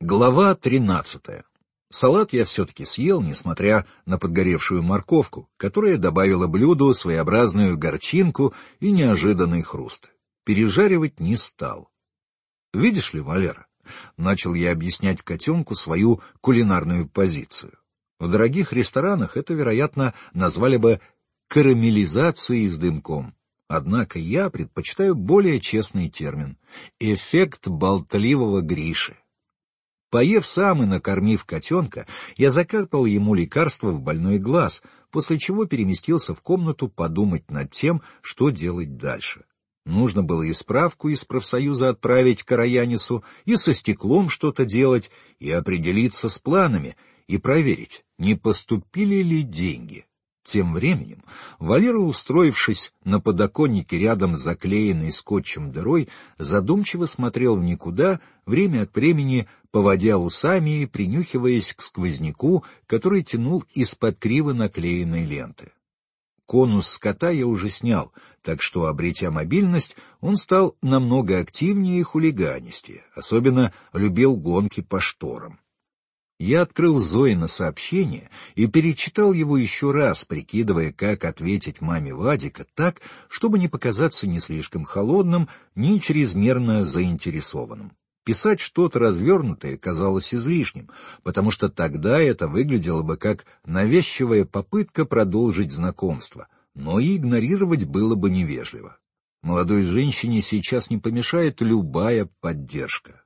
Глава 13. Салат я все-таки съел, несмотря на подгоревшую морковку, которая добавила блюду своеобразную горчинку и неожиданный хруст. Пережаривать не стал. «Видишь ли, Валера», — начал я объяснять котенку свою кулинарную позицию. В дорогих ресторанах это, вероятно, назвали бы карамелизацией с дымком. Однако я предпочитаю более честный термин — эффект болтливого Гриши. Поев сам и накормив котенка, я закапал ему лекарство в больной глаз, после чего переместился в комнату подумать над тем, что делать дальше. Нужно было и справку из профсоюза отправить Караянису, и со стеклом что-то делать, и определиться с планами, и проверить, не поступили ли деньги. Тем временем Валера, устроившись на подоконнике рядом с заклеенной скотчем дырой, задумчиво смотрел в никуда, время от времени поводя усами и принюхиваясь к сквозняку, который тянул из-под криво наклеенной ленты. Конус скота я уже снял, так что, обретя мобильность, он стал намного активнее и хулиганистее, особенно любил гонки по шторам. Я открыл Зоино сообщение и перечитал его еще раз, прикидывая, как ответить маме Вадика так, чтобы не показаться ни слишком холодным, ни чрезмерно заинтересованным. Писать что-то развернутое казалось излишним, потому что тогда это выглядело бы как навязчивая попытка продолжить знакомство, но и игнорировать было бы невежливо. Молодой женщине сейчас не помешает любая поддержка.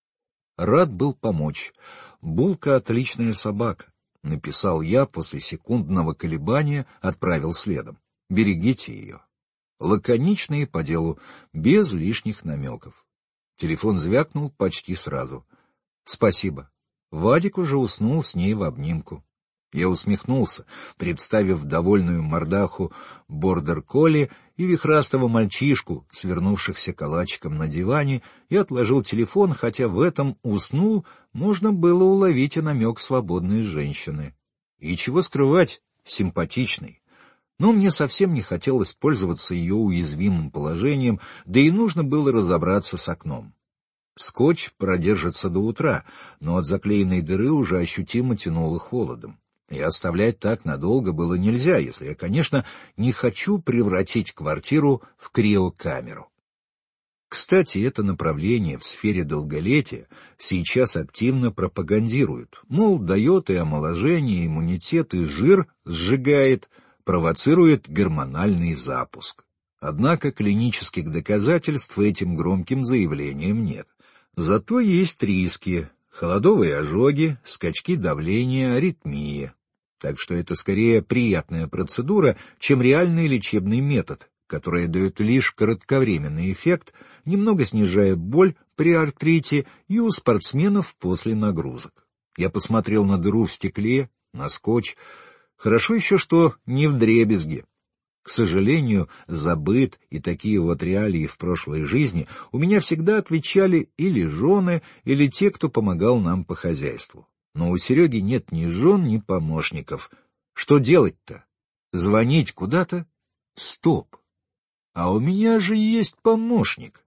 Рад был помочь. Булка — отличная собака, — написал я после секундного колебания, отправил следом. Берегите ее. Лаконично и по делу, без лишних намеков. Телефон звякнул почти сразу. Спасибо. Вадик уже уснул с ней в обнимку. Я усмехнулся, представив довольную мордаху бордер-колли и вихрастого мальчишку, свернувшихся калачиком на диване, и отложил телефон, хотя в этом «уснул» можно было уловить и намек свободной женщины. И чего скрывать, симпатичный. Но мне совсем не хотелось пользоваться ее уязвимым положением, да и нужно было разобраться с окном. Скотч продержится до утра, но от заклеенной дыры уже ощутимо тянуло холодом. И оставлять так надолго было нельзя, если я, конечно, не хочу превратить квартиру в криокамеру. Кстати, это направление в сфере долголетия сейчас активно пропагандируют, мол, дает и омоложение, иммунитет, и жир сжигает, провоцирует гормональный запуск. Однако клинических доказательств этим громким заявлениям нет. Зато есть риски. Холодовые ожоги, скачки давления, аритмия. Так что это скорее приятная процедура, чем реальный лечебный метод, который дает лишь кратковременный эффект, немного снижая боль при артрите и у спортсменов после нагрузок. Я посмотрел на дыру в стекле, на скотч. Хорошо еще, что не вдребезги. К сожалению, за быт и такие вот реалии в прошлой жизни у меня всегда отвечали или жены, или те, кто помогал нам по хозяйству. Но у Сереги нет ни жен, ни помощников. Что делать-то? Звонить куда-то? Стоп! А у меня же есть помощник.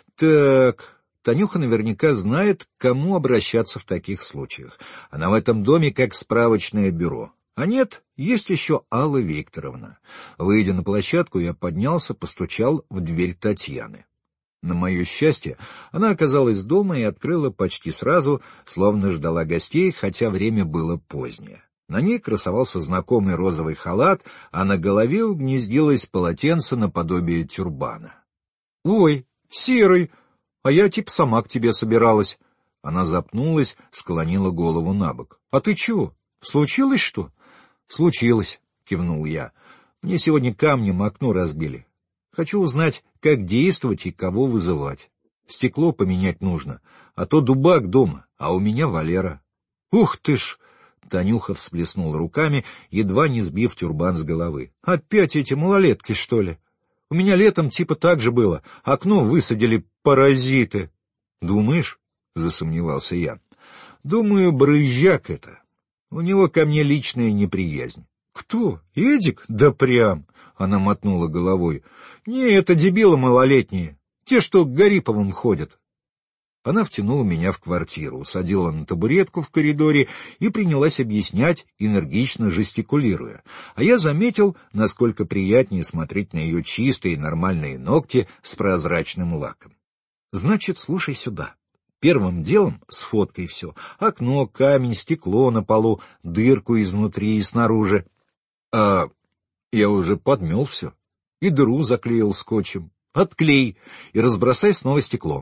Так, Танюха наверняка знает, к кому обращаться в таких случаях. Она в этом доме как справочное бюро. А нет, есть еще Алла Викторовна. Выйдя на площадку, я поднялся, постучал в дверь Татьяны. На мое счастье, она оказалась дома и открыла почти сразу, словно ждала гостей, хотя время было позднее. На ней красовался знакомый розовый халат, а на голове угнездилось полотенце наподобие тюрбана. — Ой, серый, а я типа сама к тебе собиралась. Она запнулась, склонила голову набок. — А ты чего? Случилось что? — Случилось, — кивнул я. — Мне сегодня камнем окно разбили. Хочу узнать, как действовать и кого вызывать. Стекло поменять нужно, а то дубак дома, а у меня Валера. — Ух ты ж! — Танюха всплеснула руками, едва не сбив тюрбан с головы. — Опять эти малолетки, что ли? У меня летом типа так же было. Окно высадили паразиты. — Думаешь? — засомневался я. — Думаю, брызжак это. У него ко мне личная неприязнь. — Кто? Эдик? Да прям! — она мотнула головой. — Не, это дебилы малолетние. Те, что к Гариповым ходят. Она втянула меня в квартиру, усадила на табуретку в коридоре и принялась объяснять, энергично жестикулируя. А я заметил, насколько приятнее смотреть на ее чистые нормальные ногти с прозрачным лаком. Значит, слушай сюда. Первым делом сфоткай все. Окно, камень, стекло на полу, дырку изнутри и снаружи. А я уже подмел все. И дыру заклеил скотчем. Отклей и разбросай снова стекло.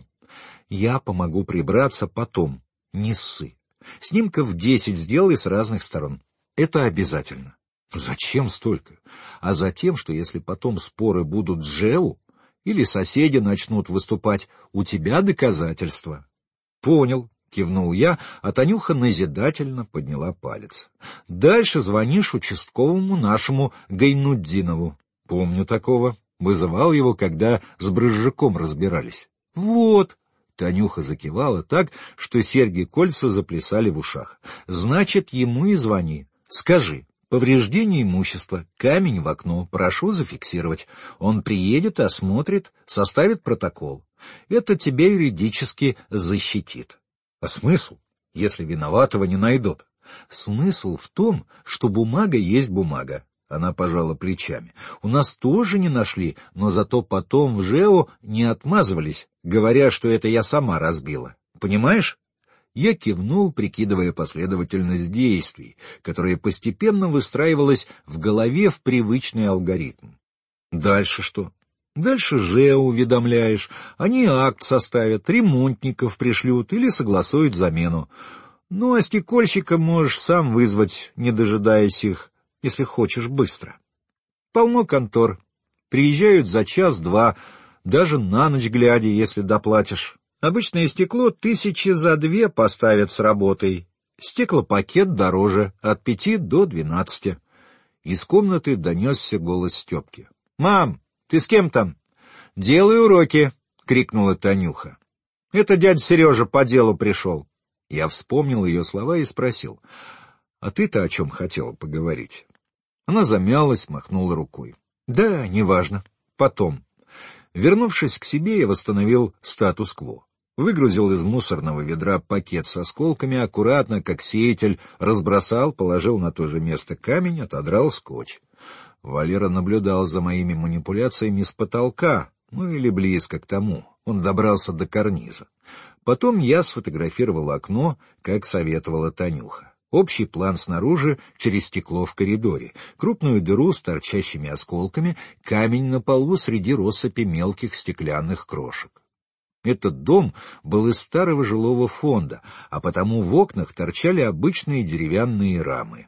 Я помогу прибраться потом. Не ссы. Снимков 10 сделай с разных сторон. Это обязательно. Зачем столько? А затем, что если потом споры будут с ЖЭУ, или соседи начнут выступать, у тебя доказательства. Понял, кивнул я, а Танюха назидательно подняла палец. Дальше звонишь участковому нашему Гайнутдинову. Помню такого. Вызывал его, когда с Брызжаком разбирались. Вот. Танюха закивала так, что серьги-кольца заплясали в ушах. Значит, ему и звони. Скажи. Повреждение имущества, камень в окно, прошу зафиксировать. Он приедет, осмотрит, составит протокол. Это тебя юридически защитит. А смысл, если виноватого не найдут? Смысл в том, что бумага есть бумага. Она пожала плечами. У нас тоже не нашли, но зато потом в ЖЭО не отмазывались, говоря, что это я сама разбила. Понимаешь? Я кивнул, прикидывая последовательность действий, которая постепенно выстраивалась в голове в привычный алгоритм. Дальше что? Дальше ЖЭО уведомляешь, они акт составят, ремонтников пришлют или согласуют замену. Ну, а стекольщика можешь сам вызвать, не дожидаясь их, если хочешь быстро. Полно контор. Приезжают за час-два, даже на ночь глядя, если доплатишь. Обычное стекло 1000 за 2 поставят с работой. Стеклопакет дороже, от 5 до 12. Из комнаты донесся голос Степки. — Мам, ты с кем там? — Делаю уроки, — крикнула Танюха. — Это дядя Сережа по делу пришел. Я вспомнил ее слова и спросил. — А ты-то о чем хотела поговорить? Она замялась, махнула рукой. — Да, неважно. Потом. Вернувшись к себе, я восстановил статус-кво. Выгрузил из мусорного ведра пакет с осколками, аккуратно, как сеятель, разбросал, положил на то же место камень, отодрал скотч. Валера наблюдал за моими манипуляциями с потолка, ну или близко к тому. Он добрался до карниза. Потом я сфотографировал окно, как советовала Танюха. Общий план снаружи, через стекло в коридоре, крупную дыру с торчащими осколками, камень на полу среди россыпи мелких стеклянных крошек. Этот дом был из старого жилого фонда, а потому в окнах торчали обычные деревянные рамы.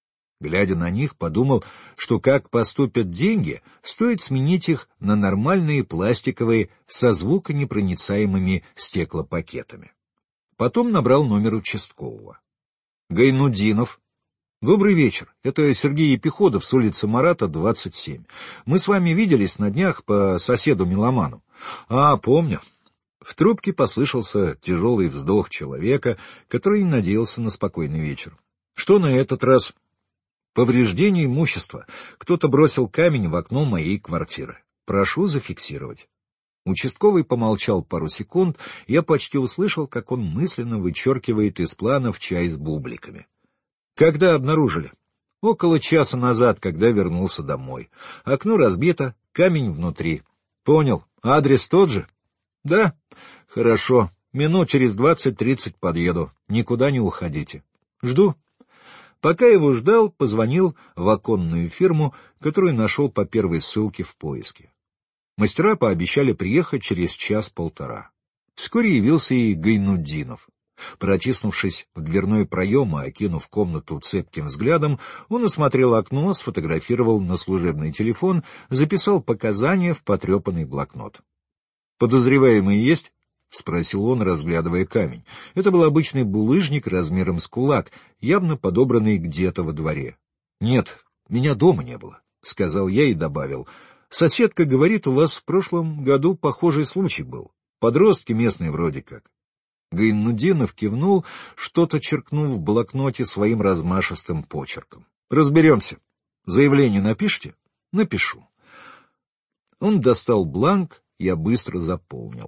Глядя на них, подумал, что как поступят деньги, стоит сменить их на нормальные пластиковые со звуконепроницаемыми стеклопакетами. Потом набрал номер участкового. Гайнутдинов. Добрый вечер. Это Сергей Епиходов с улицы Марата, 27. Мы с вами виделись на днях по соседу-меломану. А, помню. В трубке послышался тяжелый вздох человека, который надеялся на спокойный вечер. Что на этот раз? Повреждение имущества. Кто-то бросил камень в окно моей квартиры. Прошу зафиксировать. Участковый помолчал пару секунд, я почти услышал, как он мысленно вычеркивает из планов чай с бубликами. Когда обнаружили? Около часа назад, когда вернулся домой. Окно разбито, камень внутри. Понял. Адрес тот же? Да. Хорошо. Минут через 20-30 подъеду. Никуда не уходите. Жду. Пока его ждал, позвонил в оконную фирму, которую нашел по первой ссылке в поиске. Мастера пообещали приехать через час-полтора. Вскоре явился и Гайнутдинов. Протиснувшись в дверной проем и окинув комнату цепким взглядом, он осмотрел окно, сфотографировал на служебный телефон, записал показания в потрепанный блокнот. «Подозреваемый есть?» — спросил он, разглядывая камень. Это был обычный булыжник размером с кулак, явно подобранный где-то во дворе. «Нет, меня дома не было», — сказал я и добавил. «Соседка говорит, у вас в прошлом году похожий случай был. Подростки местные вроде как». Гайнутдинов кивнул, что-то черкнув в блокноте своим размашистым почерком. «Разберемся. Заявление напишите?» «Напишу». Он достал бланк, я быстро заполнил.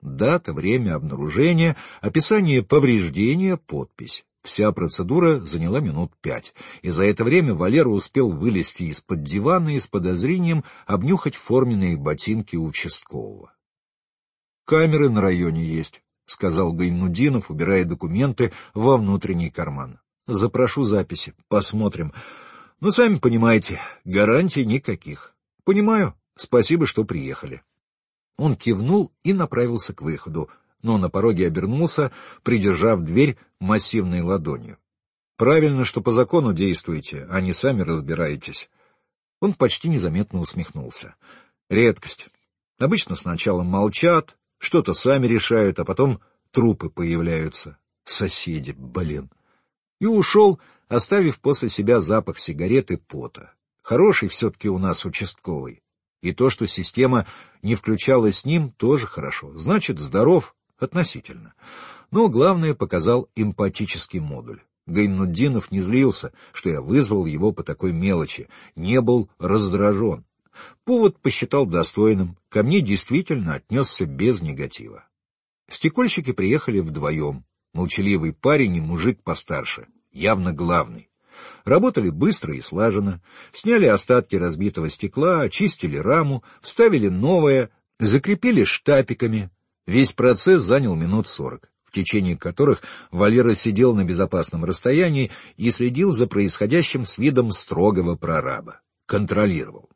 Дата, время обнаружения, описание повреждения, подпись. Вся процедура заняла минут 5, и за это время Валера успел вылезти из-под дивана и с подозрением обнюхать форменные ботинки участкового. «Камеры на районе есть», — сказал Гайнудинов, убирая документы во внутренний карман. «Запрошу записи, посмотрим. Ну, сами понимаете, гарантий никаких». «Понимаю. Спасибо, что приехали». Он кивнул и направился к выходу, но на пороге обернулся, придержав дверь массивной ладонью. «Правильно, что по закону действуете, а не сами разбираетесь». Он почти незаметно усмехнулся. «Редкость. Обычно сначала молчат, что-то сами решают, а потом трупы появляются. Соседи, блин». И ушел, оставив после себя запах сигарет и пота. Хороший все-таки у нас участковый. И то, что система не включалась с ним, тоже хорошо. Значит, здоров относительно. Но главное показал эмпатический модуль. Гайнуддинов не злился, что я вызвал его по такой мелочи, не был раздражен. Повод посчитал достойным, ко мне действительно отнесся без негатива. Стекольщики приехали вдвоем. Молчаливый парень и мужик постарше, явно главный. Работали быстро и слаженно, сняли остатки разбитого стекла, очистили раму, вставили новое, закрепили штапиками. Весь процесс занял минут 40, в течение которых Валера сидел на безопасном расстоянии и следил за происходящим с видом строгого прораба. Контролировал.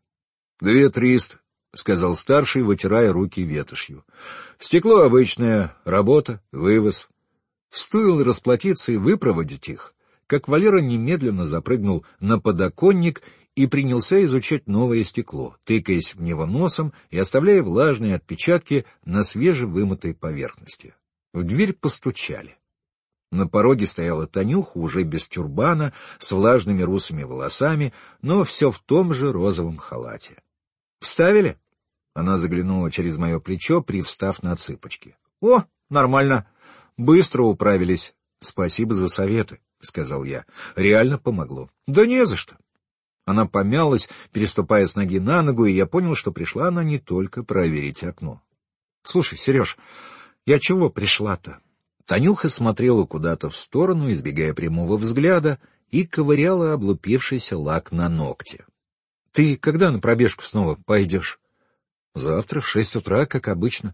2300, — сказал старший, вытирая руки ветошью. Стекло обычное, работа, вывоз. Стоило расплатиться и выпроводить их, как Валера немедленно запрыгнул на подоконник и принялся изучать новое стекло, тыкаясь в него носом и оставляя влажные отпечатки на свежевымытой поверхности. В дверь постучали. На пороге стояла Танюха, уже без тюрбана, с влажными русыми волосами, но все в том же розовом халате. «Вставили?» Она заглянула через мое плечо, привстав на цыпочки. «О, нормально. Быстро управились. Спасибо за советы», — сказал я. «Реально помогло». «Да не за что». Она помялась, переступая с ноги на ногу, и я понял, что пришла она не только проверить окно. «Слушай, Сереж, я чего пришла-то?» Танюха смотрела куда-то в сторону, избегая прямого взгляда, и ковыряла облупившийся лак на ногте. «Ты когда на пробежку снова пойдешь?» «Завтра в 6 утра, как обычно».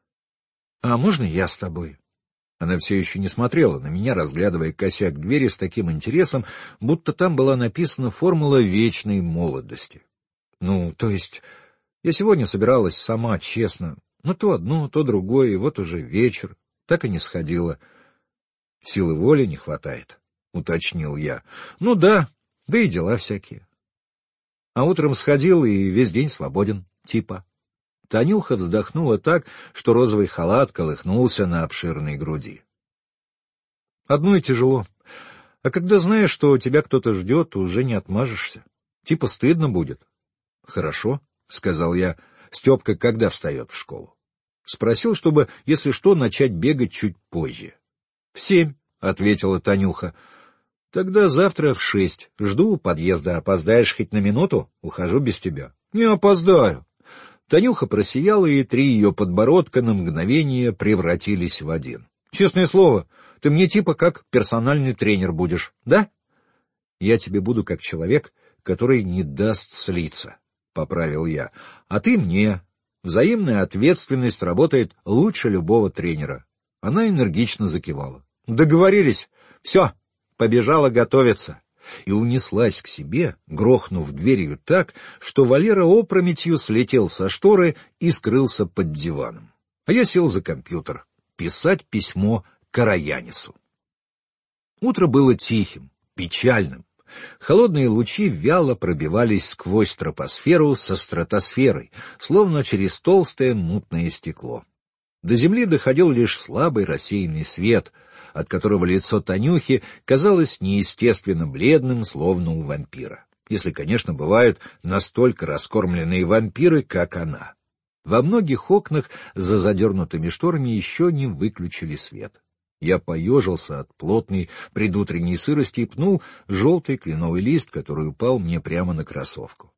«А можно я с тобой?» Она все еще не смотрела на меня, разглядывая косяк двери с таким интересом, будто там была написана формула вечной молодости. «Ну, то есть, я сегодня собиралась сама, честно. Ну, то одно, то другое, и вот уже вечер. Так и не сходила». «Силы воли не хватает», — уточнил я. «Ну да, да и дела всякие. А утром сходил и весь день свободен, типа». Танюха вздохнула так, что розовый халат колыхнулся на обширной груди. «Одно и тяжело. А когда знаешь, что тебя кто-то ждет, уже не отмажешься. Типа стыдно будет». «Хорошо», — сказал я. «Степка когда встает в школу?» Спросил, чтобы, если что, начать бегать чуть позже. «В 7», — ответила Танюха. «Тогда завтра в 6. Жду у подъезда. Опоздаешь хоть на минуту? Ухожу без тебя». «Не опоздаю». Танюха просияла, и 3 ее подбородка на мгновение превратились в один. «Честное слово, ты мне типа как персональный тренер будешь, да?» «Я тебе буду как человек, который не даст слиться», — поправил я. «А ты мне. Взаимная ответственность работает лучше любого тренера». Она энергично закивала. «Договорились. Все, побежала готовиться». И унеслась к себе, грохнув дверью так, что Валера опрометью слетел со шторы и скрылся под диваном. А я сел за компьютер писать письмо Караянису. Утро было тихим, печальным. Холодные лучи вяло пробивались сквозь тропосферу со стратосферой, словно через толстое мутное стекло. До земли доходил лишь слабый рассеянный свет, от которого лицо Танюхи казалось неестественно бледным, словно у вампира. Если, конечно, бывают настолько раскормленные вампиры, как она. Во многих окнах за задернутыми шторами еще не выключили свет. Я поежился от плотной предутренней сырости и пнул желтый кленовый лист, который упал мне прямо на кроссовку.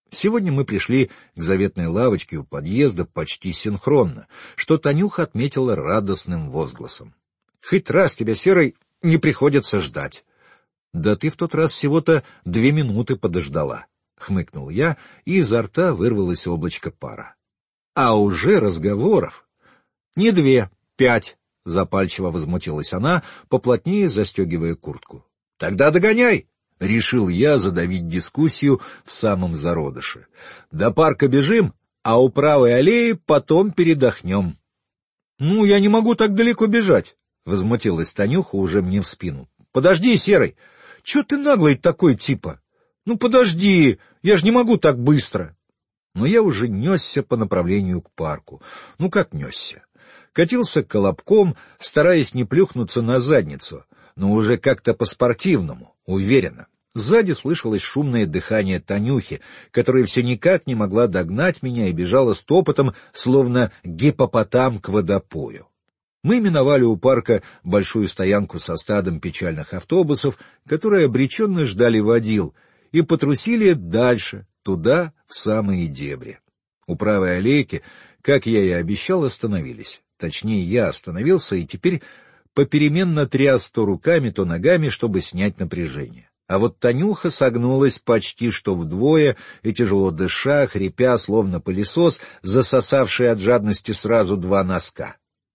Сегодня мы пришли к заветной лавочке у подъезда почти синхронно, что Танюха отметила радостным возгласом. «Хоть раз тебя, Серый, не приходится ждать». «Да ты в тот раз всего-то 2 минуты подождала», — хмыкнул я, и изо рта вырвалось облачко пара. «А уже разговоров». «Не 2, 5», — запальчиво возмутилась она, поплотнее застегивая куртку. «Тогда догоняй!» — решил я задавить дискуссию в самом зародыше. «До парка бежим, а у правой аллеи потом передохнем». «Ну, я не могу так далеко бежать», — возмутилась Танюха уже мне в спину. «Подожди, Серый, чё ты наглый такой типа? Ну, подожди, я же не могу так быстро». Но я уже несся по направлению к парку. Ну, как несся? Катился колобком, стараясь не плюхнуться на задницу, но уже как-то по-спортивному, уверенно. Сзади слышалось шумное дыхание Танюхи, которая все никак не могла догнать меня и бежала стопотом, словно гиппопотам к водопою. Мы миновали у парка большую стоянку со стадом печальных автобусов, которые обреченно ждали водил, и потрусили дальше, туда, в самые дебри. У правой аллейки, как я и обещал, остановились. Точнее, я остановился и теперь попеременно тряс то руками, то ногами, чтобы снять напряжение. А вот Танюха согнулась почти что вдвое и, тяжело дыша, хрипя, словно пылесос, засосавший от жадности сразу 2 носка.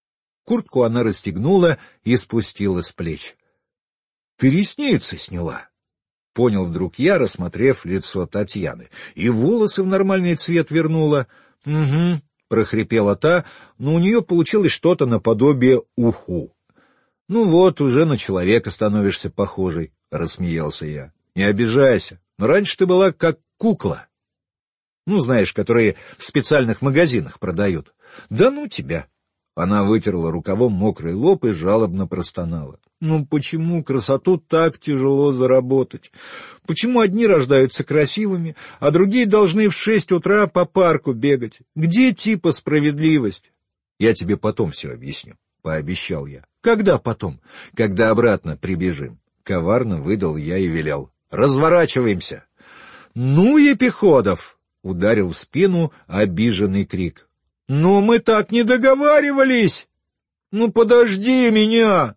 Куртку она расстегнула и спустила с плеч. — Ты ресницы сняла, — понял вдруг я, рассмотрев лицо Татьяны. — И волосы в нормальный цвет вернула. — Угу, — прохрипела та, но у нее получилось что-то наподобие уху. — Ну вот, уже на человека становишься похожей, — рассмеялся я. — Не обижайся, но раньше ты была как кукла. Ну, знаешь, которые в специальных магазинах продают. Да ну тебя! Она вытерла рукавом мокрый лоб и жалобно простонала. Ну почему красоту так тяжело заработать? Почему одни рождаются красивыми, а другие должны в 6 утра по парку бегать? Где типа справедливость? Я тебе потом все объясню, — пообещал я. Когда потом? Когда обратно прибежим. Коварно выдал я и велел. Разворачиваемся. Ну, Епиходов! — ударил в спину обиженный крик. «Но мы так не договаривались! Ну, подожди меня!»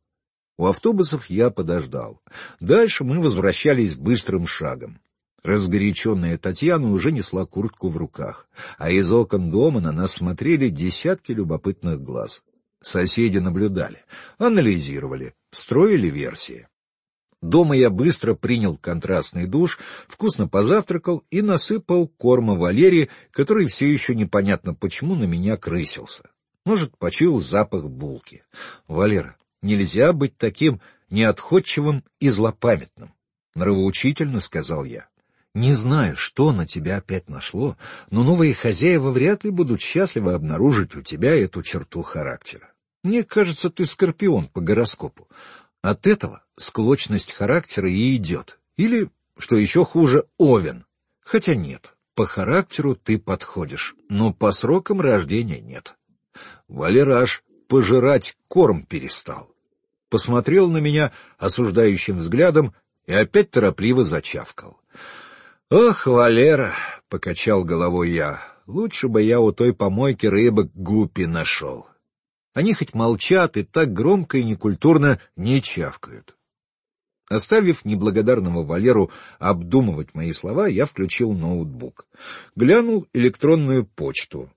У автобусов я подождал. Дальше мы возвращались быстрым шагом. Разгоряченная Татьяна уже несла куртку в руках, а из окон дома на нас смотрели десятки любопытных глаз. Соседи наблюдали, анализировали, строили версии. Дома я быстро принял контрастный душ, вкусно позавтракал и насыпал корма Валере, который все еще непонятно почему на меня крысился. Может, почуял запах булки. — Валера, нельзя быть таким неотходчивым и злопамятным, — нравоучительно сказал я. — Не знаю, что на тебя опять нашло, но новые хозяева вряд ли будут счастливы обнаружить у тебя эту черту характера. Мне кажется, ты скорпион по гороскопу. От этого склочность характера и идет. Или, что еще хуже, овен. Хотя нет, по характеру ты подходишь, но по срокам рождения нет. Валера аж пожирать корм перестал. Посмотрел на меня осуждающим взглядом и опять торопливо зачавкал. — Ох, Валера, — покачал головой я, — лучше бы я у той помойки рыбок гуппи нашел. Они хоть молчат и так громко и некультурно не чавкают. Оставив неблагодарного Валеру обдумывать мои слова, я включил ноутбук. Глянул электронную почту.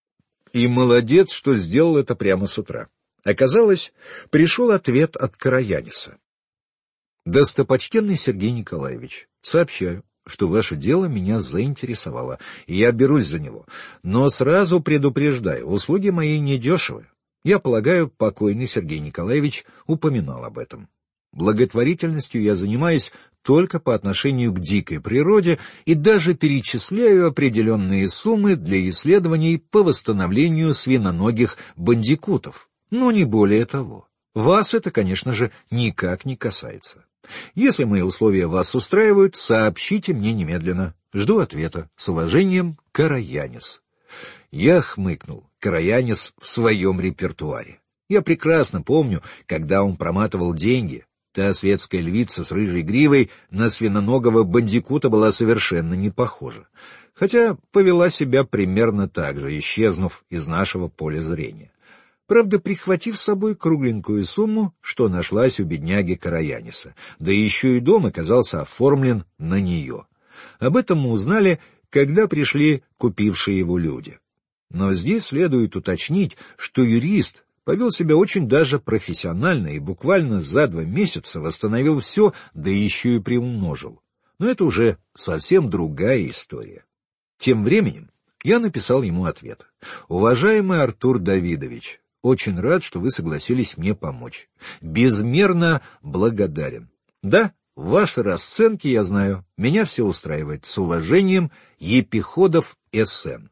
И молодец, что сделал это прямо с утра. Оказалось, пришел ответ от Караяниса. «Достопочтенный Сергей Николаевич, сообщаю, что ваше дело меня заинтересовало, и я берусь за него. Но сразу предупреждаю, услуги мои недешевы. Я полагаю, покойный Сергей Николаевич упоминал об этом. Благотворительностью я занимаюсь только по отношению к дикой природе и даже перечисляю определенные суммы для исследований по восстановлению свиноногих бандикутов. Но не более того. Вас это, конечно же, никак не касается. Если мои условия вас устраивают, сообщите мне немедленно. Жду ответа. С уважением, Караянис. Я хмыкнул. Караянис в своем репертуаре. Я прекрасно помню, когда он проматывал деньги. Та светская львица с рыжей гривой на свиноногого бандикута была совершенно не похожа, хотя повела себя примерно так же, исчезнув из нашего поля зрения. Правда, прихватив с собой кругленькую сумму, что нашлась у бедняги Караяниса, да еще и дом оказался оформлен на нее. Об этом мы узнали, когда пришли купившие его люди. Но здесь следует уточнить, что юрист повел себя очень даже профессионально и буквально за 2 месяца восстановил все, да еще и приумножил. Но это уже совсем другая история. Тем временем я написал ему ответ. «Уважаемый Артур Давидович, очень рад, что вы согласились мне помочь. Безмерно благодарен. Да, ваши расценки я знаю, меня все устраивает. С уважением, Епиходов С.Н.»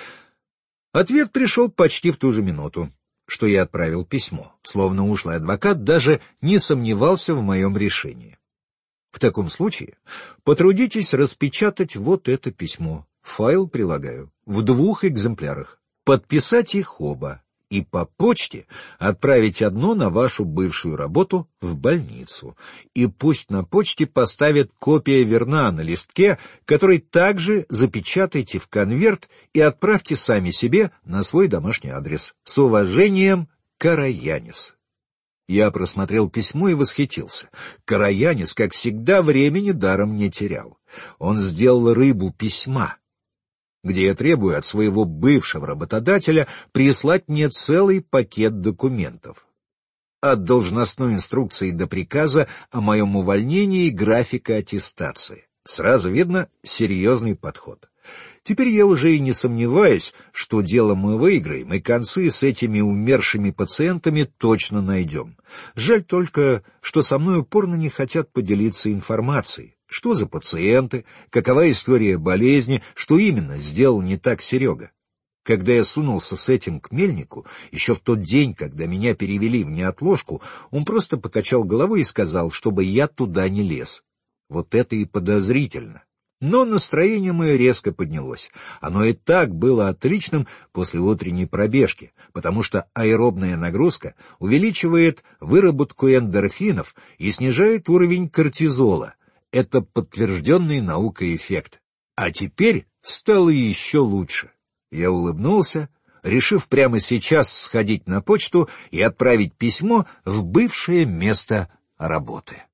Ответ пришел почти в ту же минуту, что я отправил письмо, словно ушлый адвокат даже не сомневался в моем решении. В таком случае потрудитесь распечатать вот это письмо. Файл прилагаю в 2 экземплярах. Подписать их оба и по почте отправить одно на вашу бывшую работу в больницу. И пусть на почте поставят «Копия верна» на листке, который также запечатайте в конверт и отправьте сами себе на свой домашний адрес. С уважением, Караянис. Я просмотрел письмо и восхитился. Караянис, как всегда, времени даром не терял. Он сделал рыбу письма, где я требую от своего бывшего работодателя прислать мне целый пакет документов. От должностной инструкции до приказа о моем увольнении и графика аттестации. Сразу видно серьезный подход. Теперь я уже и не сомневаюсь, что дело мы выиграем, и концы с этими умершими пациентами точно найдем. Жаль только, что со мной упорно не хотят поделиться информацией. Что за пациенты, какова история болезни, что именно сделал не так Серега. Когда я сунулся с этим к Мельнику, еще в тот день, когда меня перевели в неотложку, он просто покачал головой и сказал, чтобы я туда не лез. Вот это и подозрительно. Но настроение мое резко поднялось. Оно и так было отличным после утренней пробежки, потому что аэробная нагрузка увеличивает выработку эндорфинов и снижает уровень кортизола. Это подтвержденный наукой эффект. А теперь стало еще лучше. Я улыбнулся, решив прямо сейчас сходить на почту и отправить письмо в бывшее место работы.